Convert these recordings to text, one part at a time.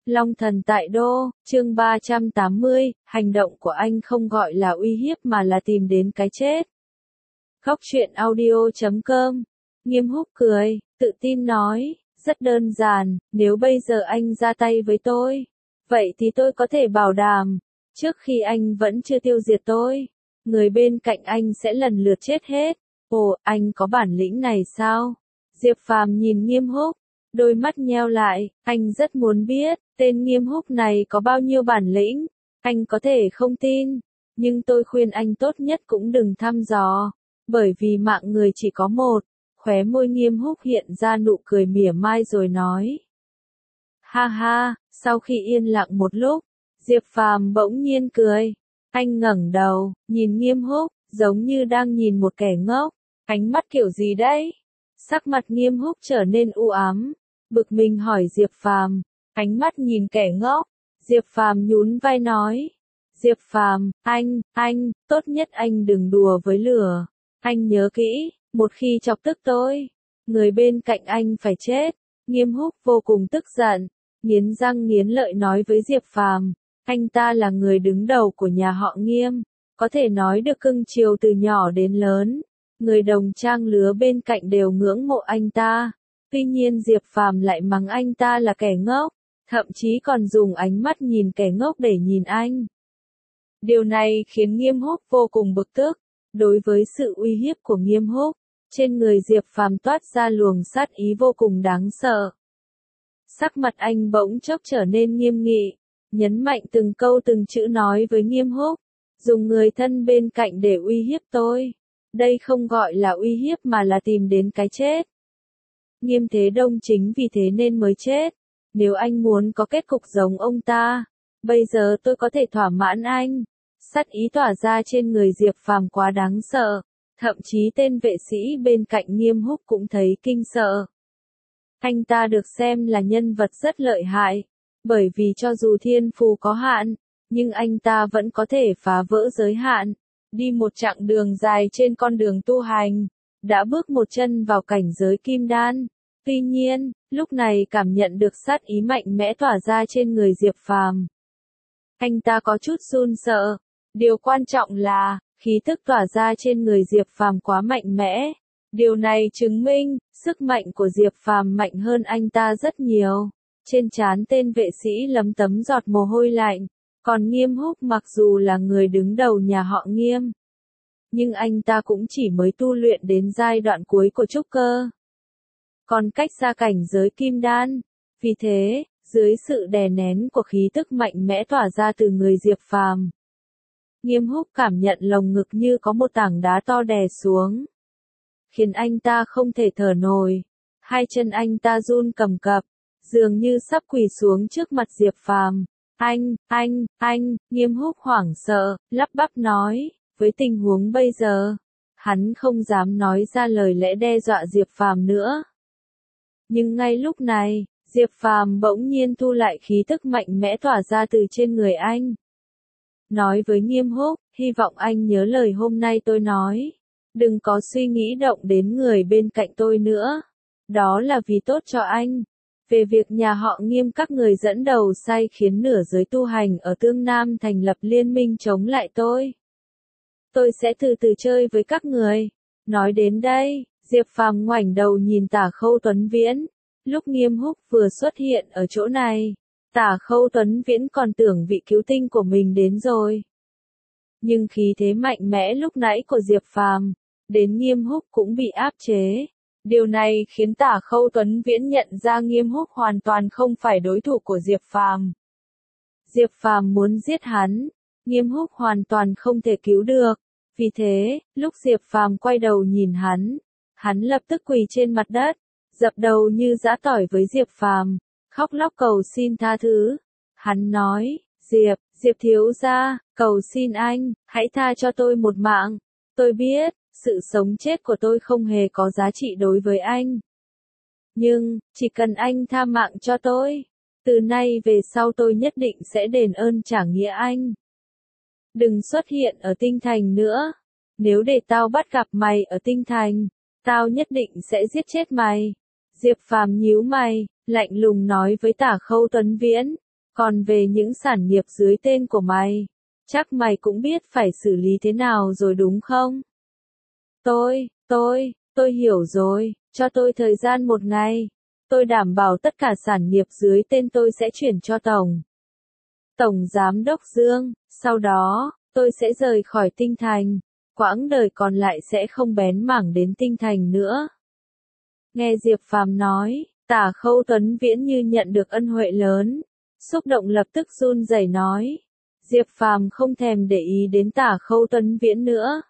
Long thần tại đô, chương 380, hành động của anh không gọi là uy hiếp mà là tìm đến cái chết. Góc truyện audio.com. Nghiêm Húc cười, tự tin nói, rất đơn giản, nếu bây giờ anh ra tay với tôi, vậy thì tôi có thể bảo đảm, trước khi anh vẫn chưa tiêu diệt tôi, người bên cạnh anh sẽ lần lượt chết hết. Ồ, anh có bản lĩnh này sao? Diệp Phàm nhìn Nghiêm Húc, đôi mắt nheo lại, anh rất muốn biết, tên Nghiêm Húc này có bao nhiêu bản lĩnh. Anh có thể không tin, nhưng tôi khuyên anh tốt nhất cũng đừng thăm dò, bởi vì mạng người chỉ có một. Khóe môi Nghiêm Húc hiện ra nụ cười mỉa mai rồi nói. Ha ha, sau khi yên lặng một lúc, Diệp Phàm bỗng nhiên cười. Anh ngẩng đầu, nhìn Nghiêm Húc, giống như đang nhìn một kẻ ngốc. Ánh mắt kiểu gì đấy? Sắc mặt Nghiêm Húc trở nên u ám, bực mình hỏi Diệp Phàm, ánh mắt nhìn kẻ ngốc. Diệp Phàm nhún vai nói. Diệp Phàm, anh, tốt nhất anh đừng đùa với lửa. Anh nhớ kỹ, một khi chọc tức tôi, người bên cạnh anh phải chết. Nghiêm Húc vô cùng tức giận, nghiến răng nghiến lợi nói với Diệp Phàm, anh ta là người đứng đầu của nhà họ Nghiêm, có thể nói được cưng chiều từ nhỏ đến lớn. Người đồng trang lứa bên cạnh đều ngưỡng mộ anh ta. Tuy nhiên Diệp Phàm lại mắng anh ta là kẻ ngốc, thậm chí còn dùng ánh mắt nhìn kẻ ngốc để nhìn anh. Điều này khiến Nghiêm Húc vô cùng bực tức. Đối với sự uy hiếp của Nghiêm Húc, trên người Diệp Phàm toát ra luồng sát ý vô cùng đáng sợ. Sắc mặt anh bỗng chốc trở nên nghiêm nghị, nhấn mạnh từng câu từng chữ nói với Nghiêm Húc, dùng người thân bên cạnh để uy hiếp tôi. Đây không gọi là uy hiếp mà là tìm đến cái chết. Nghiêm Thế Đông chính vì thế nên mới chết. Nếu anh muốn có kết cục giống ông ta, bây giờ tôi có thể thỏa mãn anh. Sát ý tỏa ra trên người Diệp Phàm quá đáng sợ, thậm chí tên vệ sĩ bên cạnh Nghiêm Húc cũng thấy kinh sợ. Anh ta được xem là nhân vật rất lợi hại, bởi vì cho dù thiên phú có hạn, nhưng anh ta vẫn có thể phá vỡ giới hạn, đi một chặng đường dài trên con đường tu hành, đã bước một chân vào cảnh giới kim đan. Tuy nhiên, lúc này cảm nhận được sát ý mạnh mẽ tỏa ra trên người Diệp Phàm, anh ta có chút run sợ. Điều quan trọng là, khí tức tỏa ra trên người Diệp Phàm quá mạnh mẽ. Điều này chứng minh, sức mạnh của Diệp Phàm mạnh hơn anh ta rất nhiều. Trên trán tên vệ sĩ lấm tấm giọt mồ hôi lạnh. Còn Nghiêm Húc mặc dù là người đứng đầu nhà họ Nghiêm, nhưng anh ta cũng chỉ mới tu luyện đến giai đoạn cuối của trúc cơ, còn cách xa cảnh giới kim đan. Vì thế, dưới sự đè nén của khí tức mạnh mẽ tỏa ra từ người Diệp Phàm, Nghiêm Húc cảm nhận lồng ngực như có một tảng đá to đè xuống, khiến anh ta không thể thở nổi. Hai chân anh ta run cầm cập, dường như sắp quỳ xuống trước mặt Diệp Phàm. Anh, Nghiêm Húc hoảng sợ, lắp bắp nói, với tình huống bây giờ, hắn không dám nói ra lời lẽ đe dọa Diệp Phàm nữa. Nhưng ngay lúc này, Diệp Phàm bỗng nhiên thu lại khí tức mạnh mẽ tỏa ra từ trên người anh. Nói với Nghiêm Húc, hy vọng anh nhớ lời hôm nay tôi nói. Đừng có suy nghĩ động đến người bên cạnh tôi nữa. Đó là vì tốt cho anh. Về việc nhà họ Nghiêm các người dẫn đầu sai khiến nửa giới tu hành ở Tương Nam thành lập liên minh chống lại tôi sẽ từ từ chơi với các người. Nói đến đây, Diệp Phàm ngoảnh đầu nhìn Tả Khâu Tuấn Viễn. Lúc Nghiêm Húc vừa xuất hiện ở chỗ này, Tả Khâu Tuấn Viễn còn tưởng vị cứu tinh của mình đến rồi. Nhưng khí thế mạnh mẽ lúc nãy của Diệp Phàm, đến Nghiêm Húc cũng bị áp chế. Điều này khiến Tả Khâu Tuấn Viễn nhận ra Nghiêm Húc hoàn toàn không phải đối thủ của Diệp Phàm. Diệp Phàm muốn giết hắn, Nghiêm Húc hoàn toàn không thể cứu được. Vì thế, lúc Diệp Phàm quay đầu nhìn hắn lập tức quỳ trên mặt đất, dập đầu như giã tỏi với Diệp Phàm, khóc lóc cầu xin tha thứ. Hắn nói, Diệp thiếu gia, cầu xin anh, hãy tha cho tôi một mạng. Tôi biết, sự sống chết của tôi không hề có giá trị đối với anh. Nhưng, chỉ cần anh tha mạng cho tôi, từ nay về sau tôi nhất định sẽ đền ơn trả nghĩa anh. Đừng xuất hiện ở Tinh Thành nữa. Nếu để tao bắt gặp mày ở Tinh Thành, tao nhất định sẽ giết chết mày. Diệp Phàm nhíu mày, lạnh lùng nói với Tả Khâu Tuấn Viễn. Còn về những sản nghiệp dưới tên của mày, chắc mày cũng biết phải xử lý thế nào rồi đúng không? Tôi hiểu rồi, cho tôi thời gian 1 ngày. Tôi đảm bảo tất cả sản nghiệp dưới tên tôi sẽ chuyển cho Tổng Giám đốc Dương, sau đó, tôi sẽ rời khỏi Tinh Thành. Quãng đời còn lại sẽ không bén mảng đến Tinh Thành nữa. Nghe Diệp Phàm nói, Tả Khâu Tuấn Viễn như nhận được ân huệ lớn. Xúc động lập tức run rẩy nói. Diệp Phàm không thèm để ý đến Tả Khâu Tuấn Viễn nữa.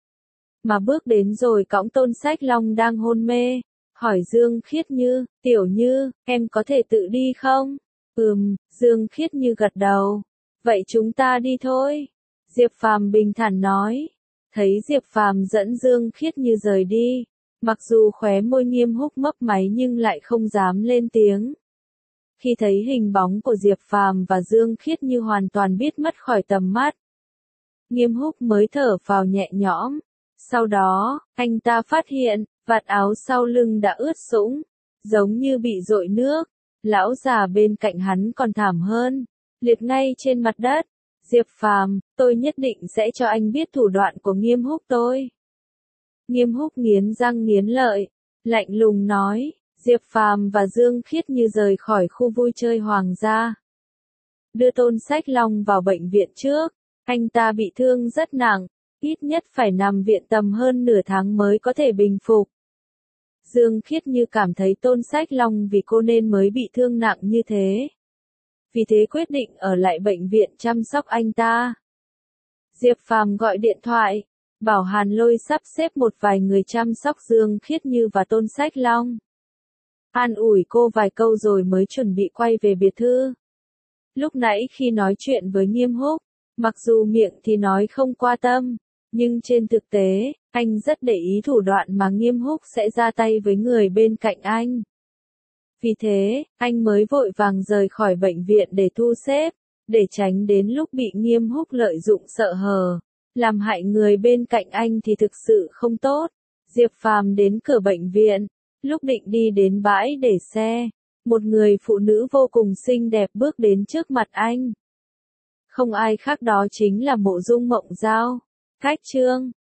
Mà bước đến rồi cõng Tôn Sách Long đang hôn mê. Hỏi Dương Khiết Như, Tiểu Như, em có thể tự đi không? Dương Khiết Như gật đầu. Vậy chúng ta đi thôi. Diệp Phàm bình thản nói. Thấy Diệp Phàm dẫn Dương Khiết Như rời đi. Mặc dù khóe môi Nghiêm Húc mấp máy nhưng lại không dám lên tiếng. Khi thấy hình bóng của Diệp Phàm và Dương Khiết Như hoàn toàn biết mất khỏi tầm mắt, Nghiêm Húc mới thở phào nhẹ nhõm. Sau đó, anh ta phát hiện, vạt áo sau lưng đã ướt sũng, giống như bị dội nước. Lão già bên cạnh hắn còn thảm hơn, liệt ngay trên mặt đất. Diệp Phàm, tôi nhất định sẽ cho anh biết thủ đoạn của Nghiêm Húc tôi. Nghiêm Húc nghiến răng nghiến lợi, lạnh lùng nói. Diệp Phàm và Dương Khiết Như rời khỏi khu vui chơi Hoàng gia. Đưa Tôn Sách Long vào bệnh viện trước, anh ta bị thương rất nặng, ít nhất phải nằm viện tầm hơn nửa tháng mới có thể bình phục. Dương Khiết Như cảm thấy Tôn Sách Long vì cô nên mới bị thương nặng như thế. Vì thế quyết định ở lại bệnh viện chăm sóc anh ta. Diệp Phàm gọi điện thoại, bảo Hàn Lôi sắp xếp một vài người chăm sóc Dương Khiết Như và Tôn Sách Long. An ủi cô vài câu rồi mới chuẩn bị quay về biệt thự. Lúc nãy khi nói chuyện với Nghiêm Húc, mặc dù miệng thì nói không qua tâm, nhưng trên thực tế, anh rất để ý thủ đoạn mà Nghiêm Húc sẽ ra tay với người bên cạnh anh. Vì thế, anh mới vội vàng rời khỏi bệnh viện để thu xếp, để tránh đến lúc bị Nghiêm Húc lợi dụng sợ hờ, làm hại người bên cạnh anh thì thực sự không tốt. Diệp Phàm đến cửa bệnh viện, lúc định đi đến bãi để xe, một người phụ nữ vô cùng xinh đẹp bước đến trước mặt anh. Không ai khác đó chính là Mộ Dung Mộng Giao. Cách chương